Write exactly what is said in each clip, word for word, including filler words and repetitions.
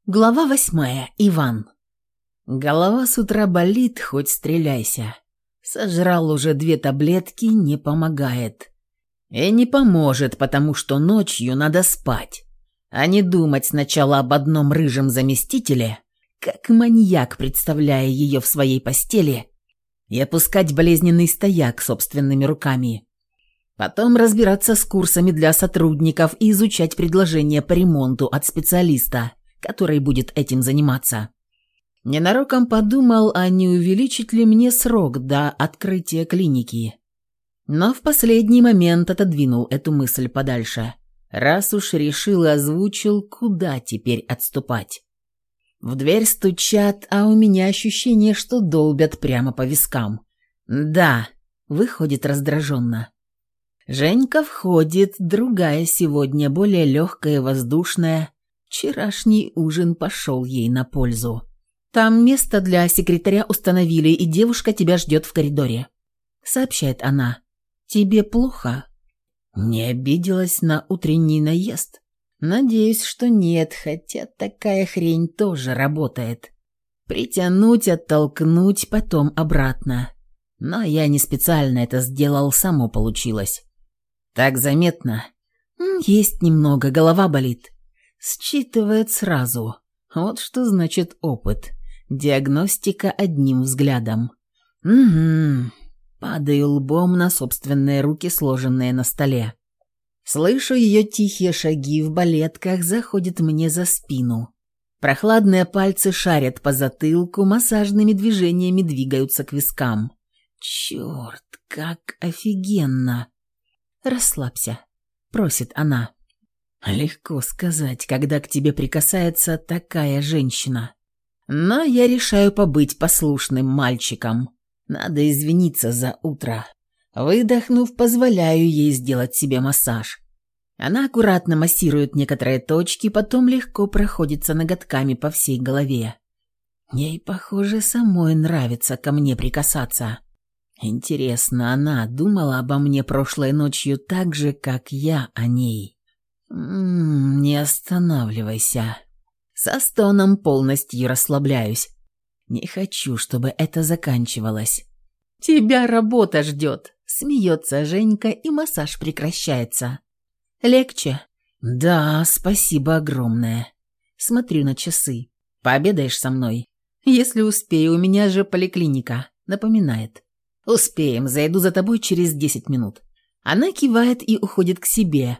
Глава восьмая. Иван. Голова с утра болит, хоть стреляйся. Сожрал уже две таблетки, не помогает. И не поможет, потому что ночью надо спать, а не думать сначала об одном рыжем заместителе, как маньяк, представляя ее в своей постели, и опускать болезненный стояк собственными руками. Потом разбираться с курсами для сотрудников и изучать предложения по ремонту от специалиста, который будет этим заниматься. Ненароком подумал, а не увеличить ли мне срок до открытия клиники. Но в последний момент отодвинул эту мысль подальше. Раз уж решил и озвучил, куда теперь отступать. В дверь стучат, а у меня ощущение, что долбят прямо по вискам. Да, выходит раздраженно. Женька входит, другая сегодня, более легкая и воздушная. Вчерашний ужин пошел ей на пользу. «Там место для секретаря установили, и девушка тебя ждет в коридоре», — сообщает она. «Тебе плохо?» Не обиделась на утренний наезд? Надеюсь, что нет, хотя такая хрень тоже работает. Притянуть, оттолкнуть, потом обратно. Но я не специально это сделал, само получилось. Так заметно. Есть немного, голова болит. Считывает сразу. Вот что значит опыт. Диагностика одним взглядом. Угу. Падаю лбом на собственные руки, сложенные на столе. Слышу ее тихие шаги в балетках, заходит мне за спину. Прохладные пальцы шарят по затылку, массажными движениями двигаются к вискам. Черт, как офигенно. «Расслабься», — просит она. Легко сказать, когда к тебе прикасается такая женщина. Но я решаю побыть послушным мальчиком. Надо извиниться за утро. Выдохнув, позволяю ей сделать себе массаж. Она аккуратно массирует некоторые точки, потом легко проходится ноготками по всей голове. Ей, похоже, самой нравится ко мне прикасаться. Интересно, она думала обо мне прошлой ночью так же, как я о ней? М-м, не останавливайся. Со стоном полностью расслабляюсь. Не хочу, чтобы это заканчивалось. Тебя работа ждет. Смеется Женька, и массаж прекращается. Легче? Да, спасибо огромное. Смотрю на часы. Пообедаешь со мной? Если успею, у меня же поликлиника. Напоминает. Успеем, зайду за тобой через десять минут. Она кивает и уходит к себе.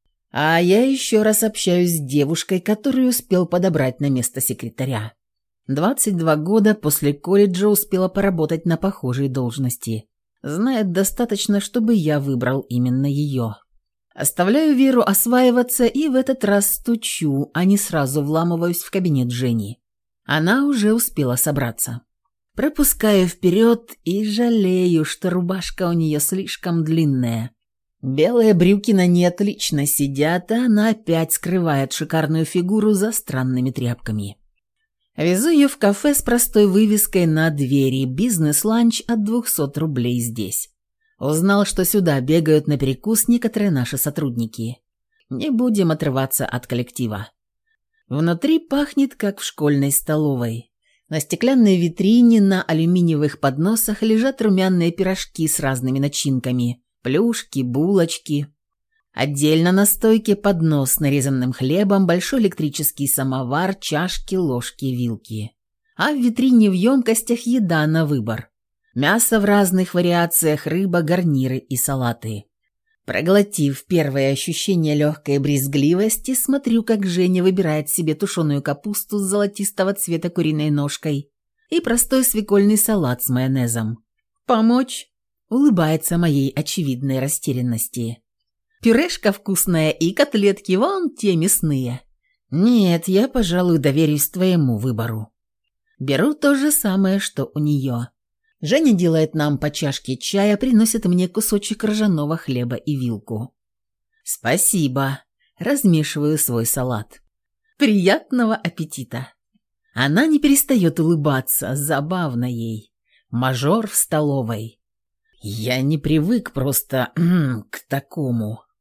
А я еще раз общаюсь с девушкой, которую успел подобрать на место секретаря. двадцать два года, после колледжа успела поработать на похожей должности. Знает достаточно, чтобы я выбрал именно ее. Оставляю Веру осваиваться и в этот раз стучу, а не сразу вламываюсь в кабинет Жени. Она уже успела собраться. Пропускаю вперед и жалею, что рубашка у нее слишком длинная. Белые брюки на ней отлично сидят, а она опять скрывает шикарную фигуру за странными тряпками. Везу ее в кафе с простой вывеской на двери «Бизнес-ланч от двухсот рублей здесь». Узнал, что сюда бегают на перекус некоторые наши сотрудники. Не будем отрываться от коллектива. Внутри пахнет, как в школьной столовой. На стеклянной витрине на алюминиевых подносах лежат румяные пирожки с разными начинками. Плюшки, булочки. Отдельно на стойке поднос с нарезанным хлебом, большой электрический самовар, чашки, ложки, вилки. А в витрине в емкостях еда на выбор. Мясо в разных вариациях, рыба, гарниры и салаты. Проглотив первое ощущение легкой брезгливости, смотрю, как Женя выбирает себе тушеную капусту с золотистого цвета куриной ножкой и простой свекольный салат с майонезом. «Помочь?» Улыбается моей очевидной растерянности. «Пюрешка вкусная и котлетки вон те мясные». «Нет, я, пожалуй, доверюсь твоему выбору». Беру то же самое, что у нее. Женя делает нам по чашке чая, приносит мне кусочек ржаного хлеба и вилку. «Спасибо». Размешиваю свой салат. «Приятного аппетита». Она не перестает улыбаться, забавно ей. Мажор в столовой. Я не привык просто к такому.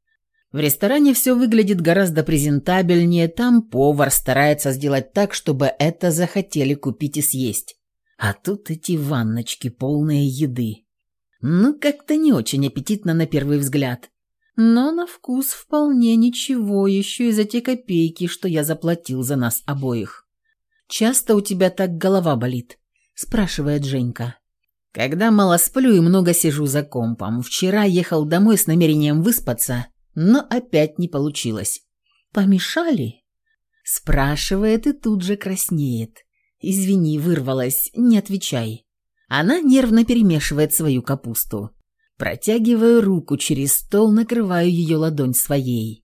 В ресторане все выглядит гораздо презентабельнее, там повар старается сделать так, чтобы это захотели купить и съесть. А тут эти ванночки, полные еды. Ну, как-то не очень аппетитно на первый взгляд. Но на вкус вполне ничего, еще и за те копейки, что я заплатил за нас обоих. «Часто у тебя так голова болит?» – спрашивает Женька. «Когда мало сплю и много сижу за компом. Вчера ехал домой с намерением выспаться, но опять не получилось». «Помешали?» – спрашивает и тут же краснеет. «Извини, вырвалась, не отвечай». Она нервно перемешивает свою капусту. Протягиваю руку через стол, накрываю ее ладонь своей.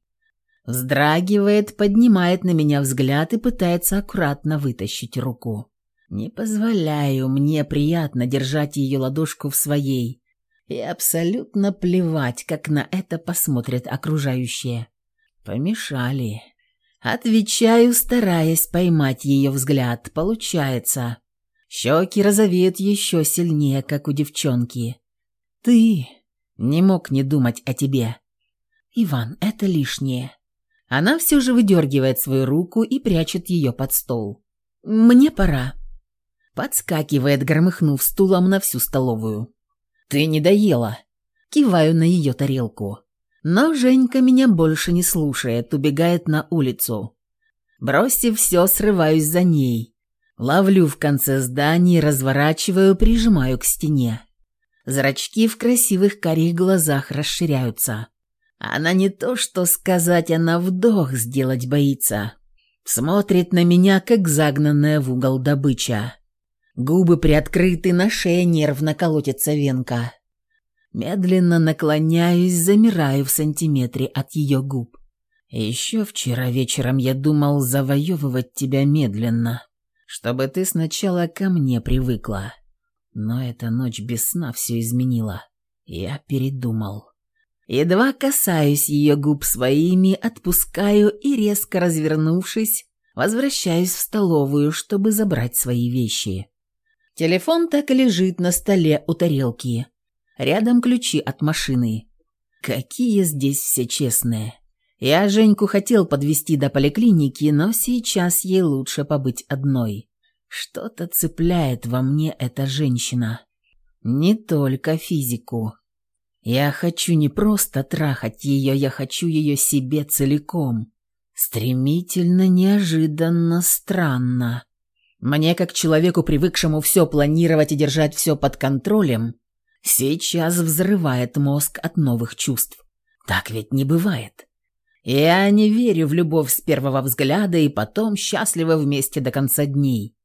Вздрагивает, поднимает на меня взгляд и пытается аккуратно вытащить руку. Не позволяю, мне приятно держать ее ладошку в своей. И абсолютно плевать, как на это посмотрят окружающие. Помешали. Отвечаю, стараясь поймать ее взгляд. Получается. Щеки розовеют еще сильнее, как у девчонки. Ты не мог не думать о тебе. Иван, это лишнее. Она все же выдергивает свою руку и прячет ее под стол. «Мне пора». Подскакивает, громыхнув стулом на всю столовую. «Ты не доела». Киваю на ее тарелку. Но Женька меня больше не слушает, убегает на улицу. Бросив все, срываюсь за ней. Ловлю в конце здания, разворачиваю, прижимаю к стене. Зрачки в красивых карих глазах расширяются. Она не то что сказать, она вдох сделать боится. Смотрит на меня, как загнанная в угол добыча. Губы приоткрыты, на шее нервно колотится венка. Медленно наклоняюсь, замираю в сантиметре от ее губ. Еще вчера вечером я думал завоевывать тебя медленно, чтобы ты сначала ко мне привыкла. Но эта ночь без сна все изменила. Я передумал. Едва касаюсь ее губ своими, отпускаю и, резко развернувшись, возвращаюсь в столовую, чтобы забрать свои вещи. Телефон так и лежит на столе у тарелки. Рядом ключи от машины. Какие здесь все честные. Я Женьку хотел подвезти до поликлиники, но сейчас ей лучше побыть одной. Что-то цепляет во мне эта женщина. Не только физику. Я хочу не просто трахать ее, я хочу ее себе целиком. Стремительно, неожиданно, странно. Мне, как человеку, привыкшему все планировать и держать все под контролем, сейчас взрывает мозг от новых чувств. Так ведь не бывает. Я не верю в любовь с первого взгляда и потом счастливы вместе до конца дней.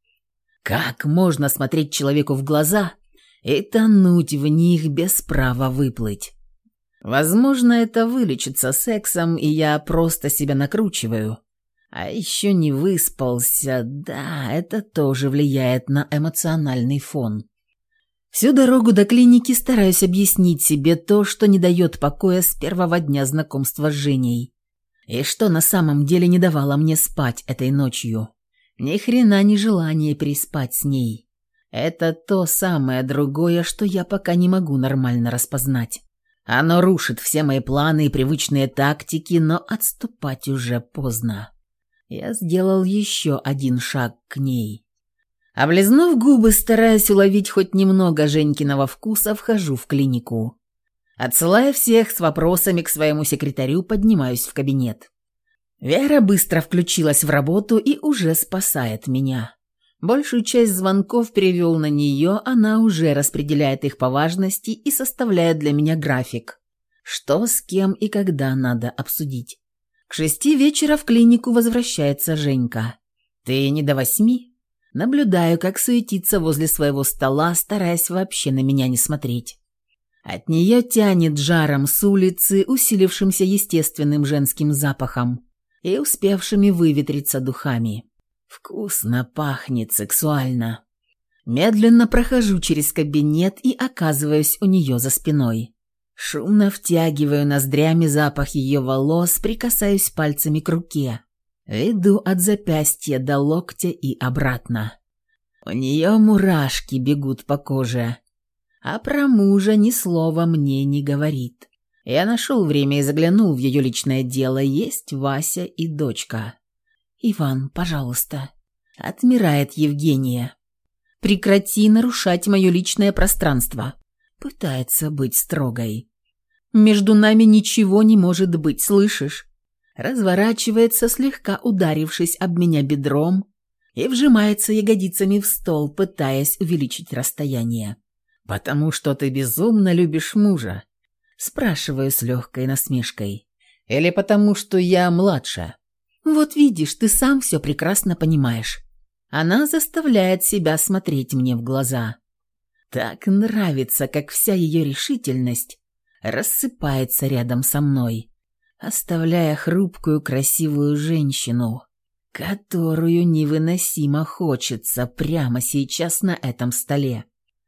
Как можно смотреть человеку в глаза и тонуть в них без права выплыть? Возможно, это вылечится сексом, и я просто себя накручиваю. А еще не выспался, да, это тоже влияет на эмоциональный фон. Всю дорогу до клиники стараюсь объяснить себе то, что не дает покоя с первого дня знакомства с Женей. И что на самом деле не давало мне спать этой ночью. Ни хрена не желание переспать с ней. Это то самое другое, что я пока не могу нормально распознать. Оно рушит все мои планы и привычные тактики, но отступать уже поздно. Я сделал еще один шаг к ней. Облизнув губы, стараясь уловить хоть немного Женькиного вкуса, вхожу в клинику. Отсылая всех с вопросами к своему секретарю, поднимаюсь в кабинет. Вера быстро включилась в работу и уже спасает меня. Большую часть звонков перевел на нее, она уже распределяет их по важности и составляет для меня график. Что, с кем и когда надо обсудить. К шести вечера в клинику возвращается Женька. «Ты не до восьми?» Наблюдаю, как суетится возле своего стола, стараясь вообще на меня не смотреть. От нее тянет жаром с улицы, усилившимся естественным женским запахом и успевшими выветриться духами. Вкусно пахнет, сексуально. Медленно прохожу через кабинет и оказываюсь у нее за спиной. Шумно втягиваю ноздрями запах ее волос, прикасаюсь пальцами к руке. Веду от запястья до локтя и обратно. У нее мурашки бегут по коже. А про мужа ни слова мне не говорит. Я нашел время и заглянул в ее личное дело. Есть Вася и дочка. «Иван, пожалуйста», — отмирает Евгения. «Прекрати нарушать мое личное пространство». Пытается быть строгой. «Между нами ничего не может быть, слышишь?» Разворачивается, слегка ударившись об меня бедром, и вжимается ягодицами в стол, пытаясь увеличить расстояние. «Потому что ты безумно любишь мужа?» Спрашиваю с легкой насмешкой. «Или потому что я младше?» «Вот видишь, ты сам все прекрасно понимаешь». Она заставляет себя смотреть мне в глаза. Так нравится, как вся ее решительность рассыпается рядом со мной, оставляя хрупкую красивую женщину, которую невыносимо хочется прямо сейчас на этом столе.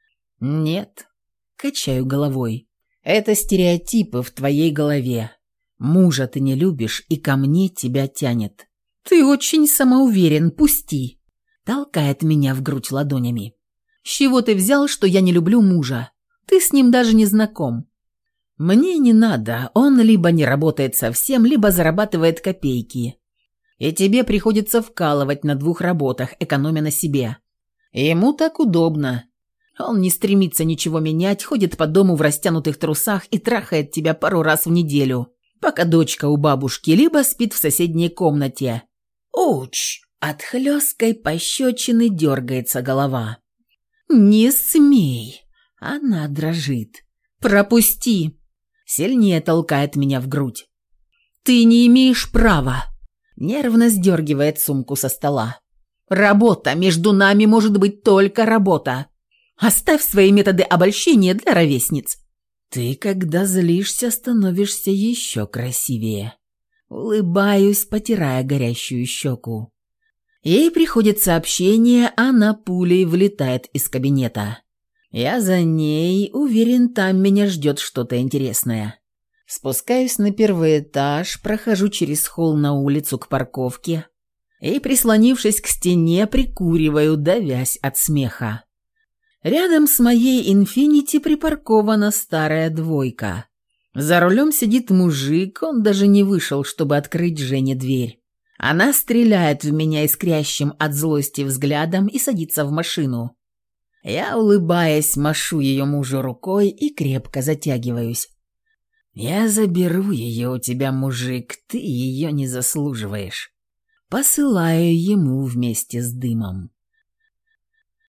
«Нет», — качаю головой, — «это стереотипы в твоей голове. Мужа ты не любишь, и ко мне тебя тянет». «Ты очень самоуверен, пусти», — толкает меня в грудь ладонями. «С чего ты взял, что я не люблю мужа? Ты с ним даже не знаком». «Мне не надо, он либо не работает совсем, либо зарабатывает копейки. И тебе приходится вкалывать на двух работах, экономя на себе. Ему так удобно. Он не стремится ничего менять, ходит по дому в растянутых трусах и трахает тебя пару раз в неделю, пока дочка у бабушки, либо спит в соседней комнате». «Уч!» От хлесткой пощечины дергается голова. «Не смей!» Она дрожит. «Пропусти!» Сильнее толкает меня в грудь. «Ты не имеешь права!» Нервно сдергивает сумку со стола. «Работа! Между нами может быть только работа! Оставь свои методы обольщения для ровесниц!» «Ты, когда злишься, становишься еще красивее!» Улыбаюсь, потирая горящую щеку. Ей приходит сообщение, она пулей влетает из кабинета. Я за ней, уверен, там меня ждет что-то интересное. Спускаюсь на первый этаж, прохожу через холл на улицу к парковке и, прислонившись к стене, прикуриваю, давясь от смеха. Рядом с моей «Инфинити» припаркована старая двойка. За рулем сидит мужик, он даже не вышел, чтобы открыть Жене дверь. Она стреляет в меня искрящим от злости взглядом и садится в машину. Я, улыбаясь, машу ее мужу рукой и крепко затягиваюсь. «Я заберу ее у тебя, мужик, ты ее не заслуживаешь». Посылаю ему вместе с дымом.